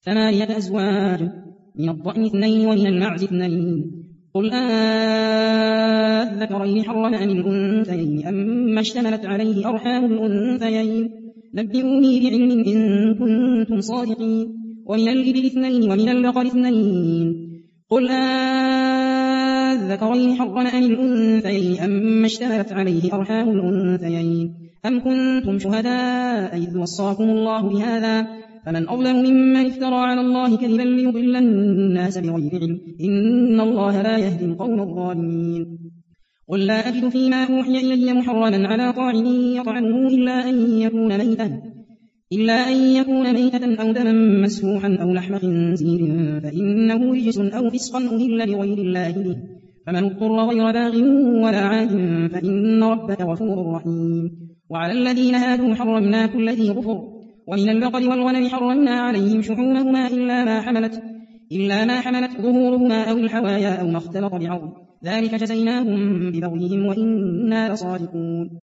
8 أزواج من الضأن 2 ومن المعز 2 قل أذكرين حرم أم الأنثيين أما اشتملت عليه أرحام الأنثيين نبئوني بعلم إن كنتم صادقين ومن الإبل 2 ومن البقر 2 قل أذكرين حرم أم الأنثيين أما اشتملت عليه أرحام الأنثيين أم كنتم شهداء إذ وصاكم الله بهذا فمن أظلم ممن افترى على الله كذبا ليضل الناس بغير علم إن الله لا يهدي القوم الظالمين قل لا أجد فيما أوحي إلي محرما على طاعم يطعمه إلا أن يكون ميتة أو دما مسفوحا أو لحم خنزير فإنه رجس أو فسقا أهل لغير الله به فمن اضطر غير باغ ولا عاد فإن ربك غفور رحيم وعلى الذين هادوا حرمنا كل ذي ظفر ومن البقر والغنم حرمنا عليهم شحومهما إلا ما حملت ظهورهما أو الحوايا أو ما اختلط بعظم ذلك جزيناهم ببغيهم وإنا لصادقون